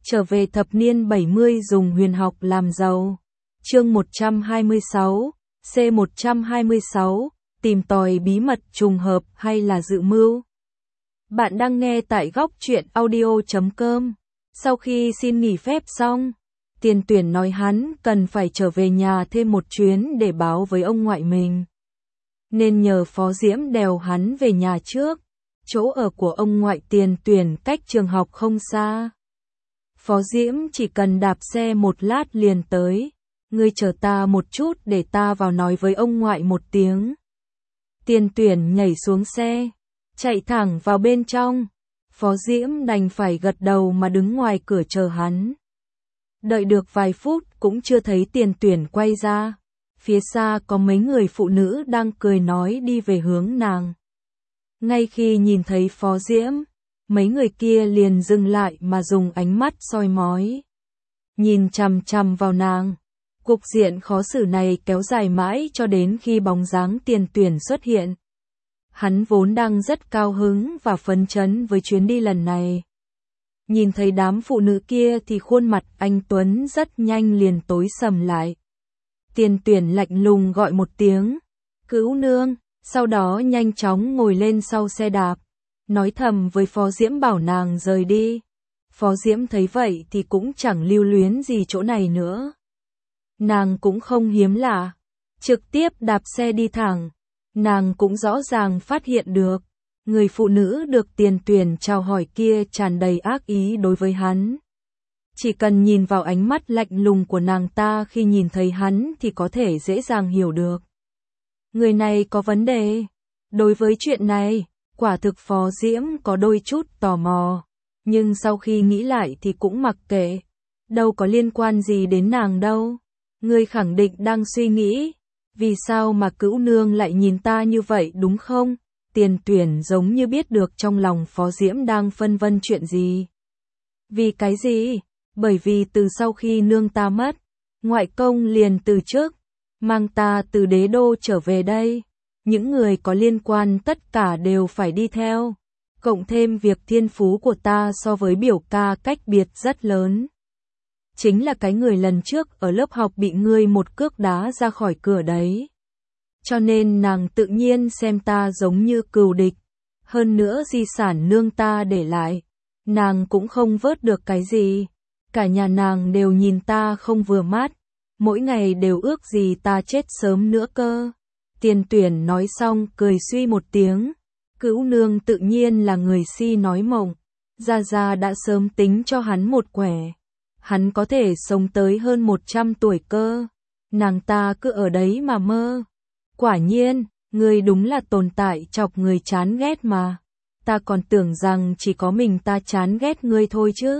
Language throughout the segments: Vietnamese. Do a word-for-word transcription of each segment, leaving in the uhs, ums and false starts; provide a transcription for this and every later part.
Trở về thập niên bảy mươi dùng huyền học làm giàu. Chương một trăm hai mươi sáu, C một trăm hai mươi sáu, tìm tòi bí mật trùng hợp hay là dự mưu. Bạn đang nghe tại góc truyện audio chấm com. Sau khi xin nghỉ phép xong, Tiền Tuyển nói hắn cần phải trở về nhà thêm một chuyến để báo với ông ngoại mình. Nên nhờ Phó Diễm đèo hắn về nhà trước. Chỗ ở của ông ngoại Tiền Tuyển cách trường học không xa. Phó Diễm chỉ cần đạp xe một lát liền tới. Ngươi chờ ta một chút để ta vào nói với ông ngoại một tiếng. Tiền Tuyển nhảy xuống xe, chạy thẳng vào bên trong. Phó Diễm đành phải gật đầu mà đứng ngoài cửa chờ hắn. Đợi được vài phút cũng chưa thấy Tiền Tuyển quay ra. Phía xa có mấy người phụ nữ đang cười nói đi về hướng nàng. Ngay khi nhìn thấy Phó Diễm, mấy người kia liền dừng lại mà dùng ánh mắt soi mói. Nhìn chằm chằm vào nàng. Cục diện khó xử này kéo dài mãi cho đến khi bóng dáng Tiền Tuyển xuất hiện. Hắn vốn đang rất cao hứng và phấn chấn với chuyến đi lần này. Nhìn thấy đám phụ nữ kia thì khuôn mặt anh Tuấn rất nhanh liền tối sầm lại. Tiền Tuyển lạnh lùng gọi một tiếng, "Cữu nương", sau đó nhanh chóng ngồi lên sau xe đạp, nói thầm với Phó Diễm bảo nàng rời đi. Phó Diễm thấy vậy thì cũng chẳng lưu luyến gì chỗ này nữa. Nàng cũng không hiếm lạ, trực tiếp đạp xe đi thẳng. Nàng cũng rõ ràng phát hiện được, người phụ nữ được Tiền Tuyển chào hỏi kia tràn đầy ác ý đối với hắn. Chỉ cần nhìn vào ánh mắt lạnh lùng của nàng ta khi nhìn thấy hắn thì có thể dễ dàng hiểu được. Người này có vấn đề. Đối với chuyện này, quả thực Phó Diễm có đôi chút tò mò. Nhưng sau khi nghĩ lại thì cũng mặc kệ. Đâu có liên quan gì đến nàng đâu. Ngươi khẳng định đang suy nghĩ, vì sao mà Cữu nương lại nhìn ta như vậy đúng không? Tiền Tuyển giống như biết được trong lòng Phó Diễm đang phân vân chuyện gì. Vì cái gì? Bởi vì từ sau khi nương ta mất, ngoại công liền từ chức, mang ta từ đế đô trở về đây. Những người có liên quan tất cả đều phải đi theo. Cộng thêm việc thiên phú của ta so với biểu ca cách biệt rất lớn. Chính là cái người lần trước ở lớp học bị ngươi một cước đá ra khỏi cửa đấy. Cho nên nàng tự nhiên xem ta giống như cừu địch. Hơn nữa di sản nương ta để lại, nàng cũng không vớt được cái gì. Cả nhà nàng đều nhìn ta không vừa mắt, mỗi ngày đều ước gì ta chết sớm nữa cơ. Tiền Tuyển nói xong cười suy một tiếng. Cữu nương tự nhiên là người si nói mộng. Gia Gia đã sớm tính cho hắn một quẻ. Hắn có thể sống tới hơn một trăm tuổi cơ. Nàng ta cứ ở đấy mà mơ. Quả nhiên, ngươi đúng là tồn tại chọc người chán ghét mà. Ta còn tưởng rằng chỉ có mình ta chán ghét ngươi thôi chứ.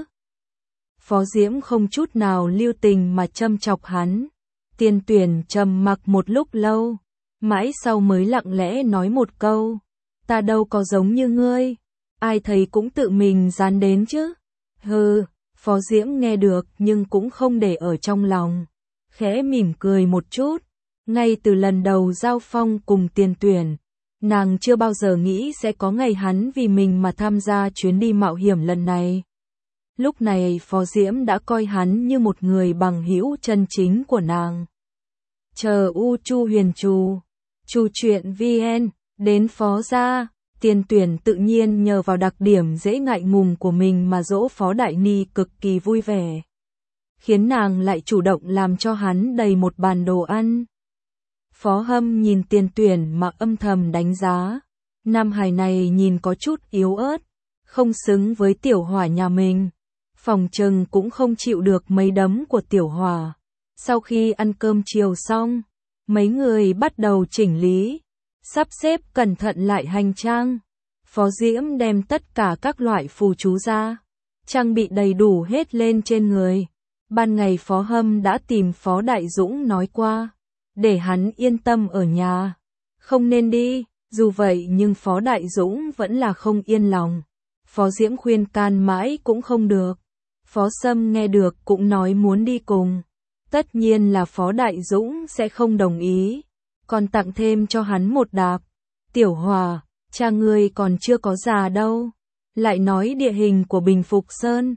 Phó Diễm không chút nào lưu tình mà châm chọc hắn. Tiền Tuyển trầm mặc một lúc lâu, mãi sau mới lặng lẽ nói một câu. Ta đâu có giống như ngươi. Ai thấy cũng tự mình dán đến chứ. Hừ. Phó Diễm nghe được nhưng cũng không để ở trong lòng. Khẽ mỉm cười một chút. Ngay từ lần đầu giao phong cùng Tiền Tuyển, nàng chưa bao giờ nghĩ sẽ có ngày hắn vì mình mà tham gia chuyến đi mạo hiểm lần này. Lúc này Phó Diễm đã coi hắn như một người bằng hữu chân chính của nàng. Chờ U Chu Huyền Trù, Chu Truyện vn, đến Phó gia. Tiền Tuyển tự nhiên nhờ vào đặc điểm dễ ngại ngùng của mình mà dỗ Phó Đại Ni cực kỳ vui vẻ. Khiến nàng lại chủ động làm cho hắn đầy một bàn đồ ăn. Phó Hâm nhìn Tiền Tuyển mà âm thầm đánh giá. Nam hài này nhìn có chút yếu ớt, không xứng với Tiểu Hỏa nhà mình. Phòng trừng cũng không chịu được mấy đấm của Tiểu Hỏa. Sau khi ăn cơm chiều xong, mấy người bắt đầu chỉnh lý, sắp xếp cẩn thận lại hành trang. Phó Diễm đem tất cả các loại phù chú ra, trang bị đầy đủ hết lên trên người. Ban ngày Phó Hâm đã tìm Phó Đại Dũng nói qua, để hắn yên tâm ở nhà, không nên đi. Dù vậy nhưng Phó Đại Dũng vẫn là không yên lòng. Phó Diễm khuyên can mãi cũng không được. Phó Sâm nghe được cũng nói muốn đi cùng. Tất nhiên là Phó Đại Dũng sẽ không đồng ý, còn tặng thêm cho hắn một đạp. Tiểu Hòa, cha ngươi còn chưa có già đâu. Lại nói địa hình của Bình Phục Sơn,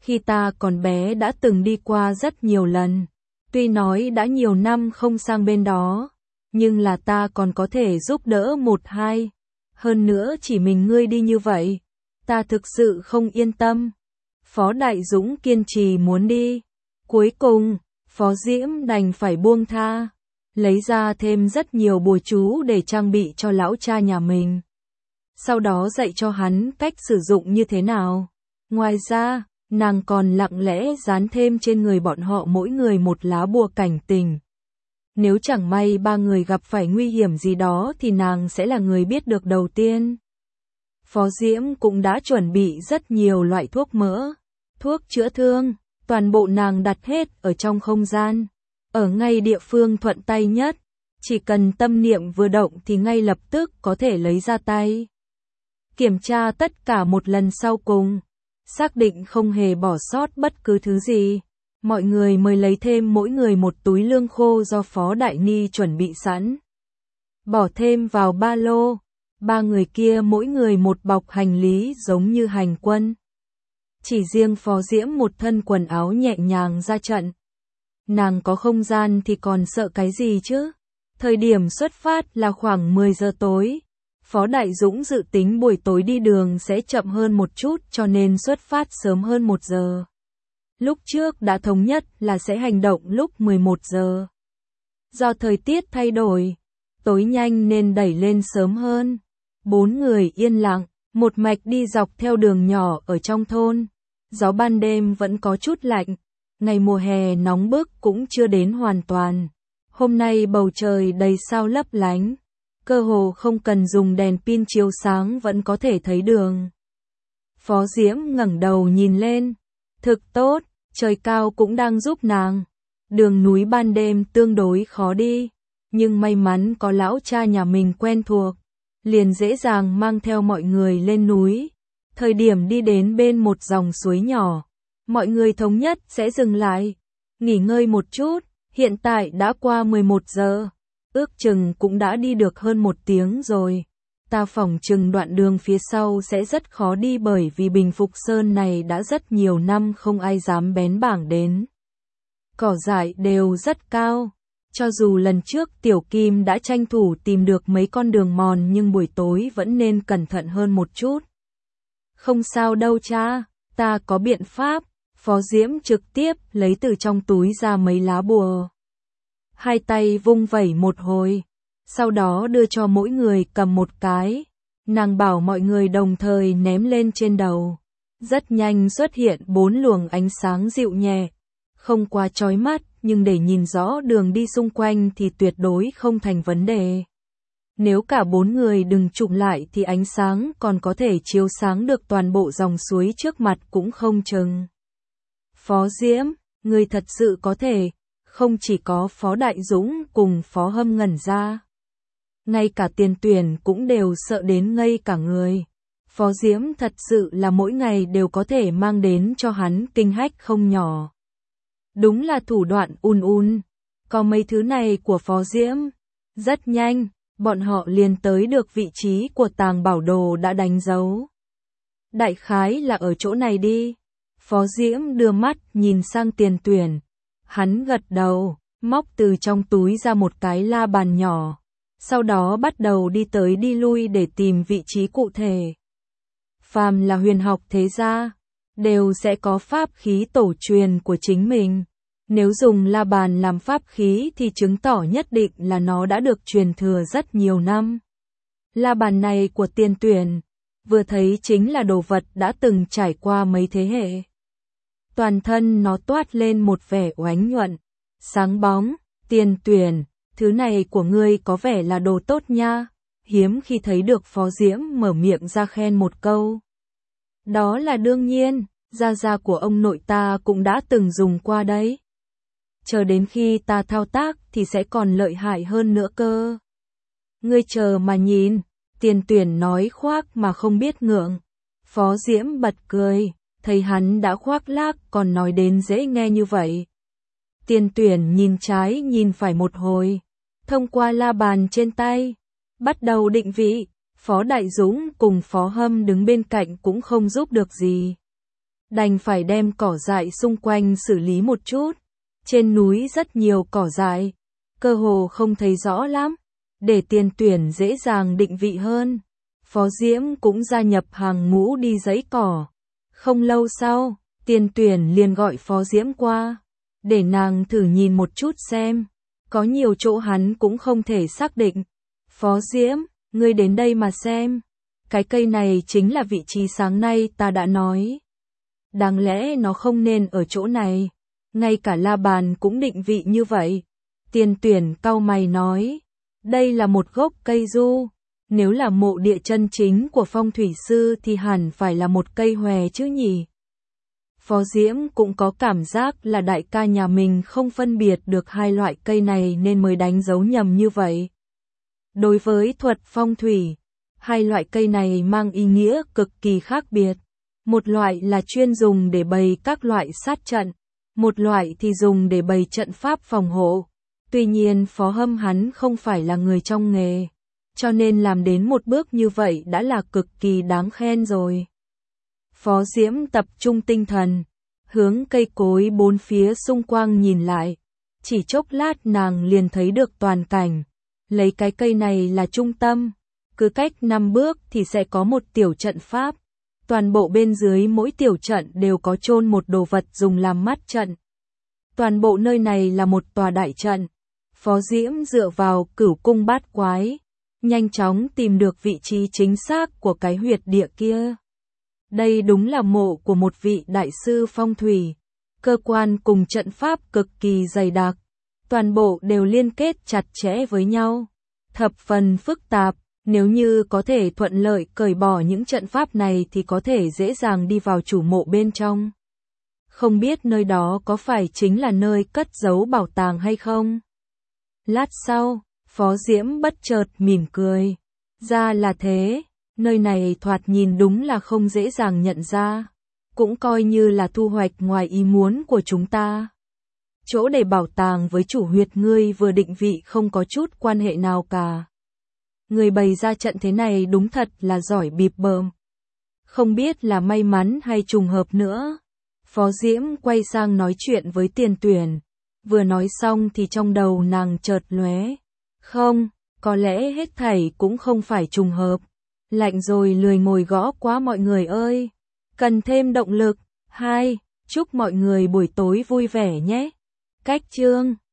Khi ta còn bé đã từng đi qua rất nhiều lần. Tuy nói đã nhiều năm không sang bên đó, nhưng là ta còn có thể giúp đỡ một hai. Hơn nữa chỉ mình ngươi đi như vậy, ta thực sự không yên tâm. Phó Đại Dũng kiên trì muốn đi. Cuối cùng, Phó Diễm đành phải buông tha, lấy ra thêm rất nhiều bùa chú để trang bị cho lão cha nhà mình. Sau đó dạy cho hắn cách sử dụng như thế nào. Ngoài ra, nàng còn lặng lẽ dán thêm trên người bọn họ mỗi người một lá bùa cảnh tình. Nếu chẳng may ba người gặp phải nguy hiểm gì đó thì nàng sẽ là người biết được đầu tiên. Phó Diễm cũng đã chuẩn bị rất nhiều loại thuốc mỡ, thuốc chữa thương, toàn bộ nàng đặt hết ở trong không gian, ở ngay địa phương thuận tay nhất, chỉ cần tâm niệm vừa động thì ngay lập tức có thể lấy ra tay. Kiểm tra tất cả một lần sau cùng, xác định không hề bỏ sót bất cứ thứ gì. Mọi người mới lấy thêm mỗi người một túi lương khô do Phó Đại Ni chuẩn bị sẵn. Bỏ thêm vào ba lô, ba người kia mỗi người một bọc hành lý giống như hành quân. Chỉ riêng Phó Diễm một thân quần áo nhẹ nhàng ra trận. Nàng có không gian thì còn sợ cái gì chứ? Thời điểm xuất phát là khoảng mười giờ tối. Phó Đại Dũng dự tính buổi tối đi đường sẽ chậm hơn một chút cho nên xuất phát sớm hơn một giờ. Lúc trước đã thống nhất là sẽ hành động lúc mười một giờ. Do thời tiết thay đổi, tối nhanh nên đẩy lên sớm hơn. Bốn người yên lặng, một mạch đi dọc theo đường nhỏ ở trong thôn. Gió ban đêm vẫn có chút lạnh, ngày mùa hè nóng bức cũng chưa đến hoàn toàn. Hôm nay bầu trời đầy sao lấp lánh, cơ hồ không cần dùng đèn pin chiếu sáng vẫn có thể thấy đường. Phó Diễm ngẩng đầu nhìn lên, thực tốt, trời cao cũng đang giúp nàng. Đường núi ban đêm tương đối khó đi, nhưng may mắn có lão cha nhà mình quen thuộc, liền dễ dàng mang theo mọi người lên núi. Thời điểm đi đến bên một dòng suối nhỏ, mọi người thống nhất sẽ dừng lại, nghỉ ngơi một chút. Hiện tại đã qua mười một giờ, ước chừng cũng đã đi được hơn một tiếng rồi. Ta phỏng chừng đoạn đường phía sau sẽ rất khó đi bởi vì Bình Phục Sơn này đã rất nhiều năm không ai dám bén bảng đến. Cỏ dại đều rất cao, cho dù lần trước Tiểu Kim đã tranh thủ tìm được mấy con đường mòn nhưng buổi tối vẫn nên cẩn thận hơn một chút. Không sao đâu cha, ta có biện pháp. Phó Diễm trực tiếp lấy từ trong túi ra mấy lá bùa. Hai tay vung vẩy một hồi, sau đó đưa cho mỗi người cầm một cái. Nàng bảo mọi người đồng thời ném lên trên đầu. Rất nhanh xuất hiện bốn luồng ánh sáng dịu nhẹ, không quá chói mắt, nhưng để nhìn rõ đường đi xung quanh thì tuyệt đối không thành vấn đề. Nếu cả bốn người đừng chụm lại thì ánh sáng còn có thể chiếu sáng được toàn bộ dòng suối trước mặt cũng không chừng. Phó Diễm, người thật sự có thể, không chỉ có Phó Đại Dũng cùng Phó Hâm ngẩn ra. Ngay cả Tiền Tuyển cũng đều sợ đến ngây cả người. Phó Diễm thật sự là mỗi ngày đều có thể mang đến cho hắn kinh hách không nhỏ. Đúng là thủ đoạn un un. Có mấy thứ này của Phó Diễm. Rất nhanh, bọn họ liền tới được vị trí của tàng bảo đồ đã đánh dấu. Đại khái là ở chỗ này đi. Phó Diễm đưa mắt nhìn sang Tiền Tuyển. Hắn gật đầu, móc từ trong túi ra một cái la bàn nhỏ. Sau đó bắt đầu đi tới đi lui để tìm vị trí cụ thể. Phàm là huyền học thế gia, đều sẽ có pháp khí tổ truyền của chính mình. Nếu dùng la bàn làm pháp khí thì chứng tỏ nhất định là nó đã được truyền thừa rất nhiều năm. La bàn này của Tiền Tuyển, vừa thấy chính là đồ vật đã từng trải qua mấy thế hệ. Toàn thân nó toát lên một vẻ oánh nhuận, sáng bóng. Tiền Tuyển, thứ này của ngươi có vẻ là đồ tốt nha. Hiếm khi thấy được Phó Diễm mở miệng ra khen một câu. Đó là đương nhiên, gia gia của ông nội ta cũng đã từng dùng qua đấy. Chờ đến khi ta thao tác thì sẽ còn lợi hại hơn nữa cơ. Ngươi chờ mà nhìn, Tiền Tuyển nói khoác mà không biết ngượng. Phó Diễm bật cười, thấy hắn đã khoác lác còn nói đến dễ nghe như vậy. Tiền Tuyển nhìn trái nhìn phải một hồi, thông qua la bàn trên tay, bắt đầu định vị. Phó Đại Dũng cùng Phó Hâm đứng bên cạnh cũng không giúp được gì. đành phải đem cỏ dại xung quanh xử lý một chút. Trên núi rất nhiều cỏ dại, cơ hồ không thấy rõ lắm, để Tiền Tuyển dễ dàng định vị hơn. Phó Diễm cũng gia nhập hàng ngũ đi giấy cỏ. Không lâu sau, Tiền Tuyển liền gọi Phó Diễm qua, để nàng thử nhìn một chút xem. Có nhiều chỗ hắn cũng không thể xác định. Phó Diễm, ngươi đến đây mà xem. Cái cây này chính là vị trí sáng nay ta đã nói. Đáng lẽ nó không nên ở chỗ này. Ngay cả La Bàn cũng định vị như vậy. Tiền Tuyển cau mày nói. Đây là một gốc cây du. Nếu là mộ địa chân chính của phong thủy sư thì hẳn phải là một cây hòe chứ nhỉ. Phó Diễm cũng có cảm giác là đại ca nhà mình không phân biệt được hai loại cây này nên mới đánh dấu nhầm như vậy. Đối với thuật phong thủy, hai loại cây này mang ý nghĩa cực kỳ khác biệt. Một loại là chuyên dùng để bày các loại sát trận, một loại thì dùng để bày trận pháp phòng hộ. Tuy nhiên Phó Hâm hắn không phải là người trong nghề, cho nên làm đến một bước như vậy đã là cực kỳ đáng khen rồi. Phó Diễm tập trung tinh thần, hướng cây cối bốn phía xung quanh nhìn lại. Chỉ chốc lát nàng liền thấy được toàn cảnh. Lấy cái cây này là trung tâm, cứ cách năm bước thì sẽ có một tiểu trận pháp. Toàn bộ bên dưới mỗi tiểu trận đều có chôn một đồ vật dùng làm mắt trận. Toàn bộ nơi này là một tòa đại trận. Phó Diễm dựa vào cửu cung bát quái, nhanh chóng tìm được vị trí chính xác của cái huyệt địa kia. Đây đúng là mộ của một vị đại sư phong thủy. Cơ quan cùng trận pháp cực kỳ dày đặc. Toàn bộ đều liên kết chặt chẽ với nhau. Thập phần phức tạp, nếu như có thể thuận lợi cởi bỏ những trận pháp này thì có thể dễ dàng đi vào chủ mộ bên trong. Không biết nơi đó có phải chính là nơi cất giấu bảo tàng hay không? Lát sau, Phó Diễm bất chợt mỉm cười. Ra là thế, nơi này thoạt nhìn đúng là không dễ dàng nhận ra. Cũng coi như là thu hoạch ngoài ý muốn của chúng ta. Chỗ để bảo tàng với chủ huyệt ngươi vừa định vị không có chút quan hệ nào cả. Người bày ra trận thế này đúng thật là giỏi bịp bợm. Không biết là may mắn hay trùng hợp nữa. Phó Diễm quay sang nói chuyện với Tiền Tuyển. Vừa nói xong thì trong đầu nàng chợt lóe. Không, có lẽ hết thảy cũng không phải trùng hợp. Lạnh rồi lười ngồi gõ quá mọi người ơi. Cần thêm động lực. Hai, chúc mọi người buổi tối vui vẻ nhé. Cách chương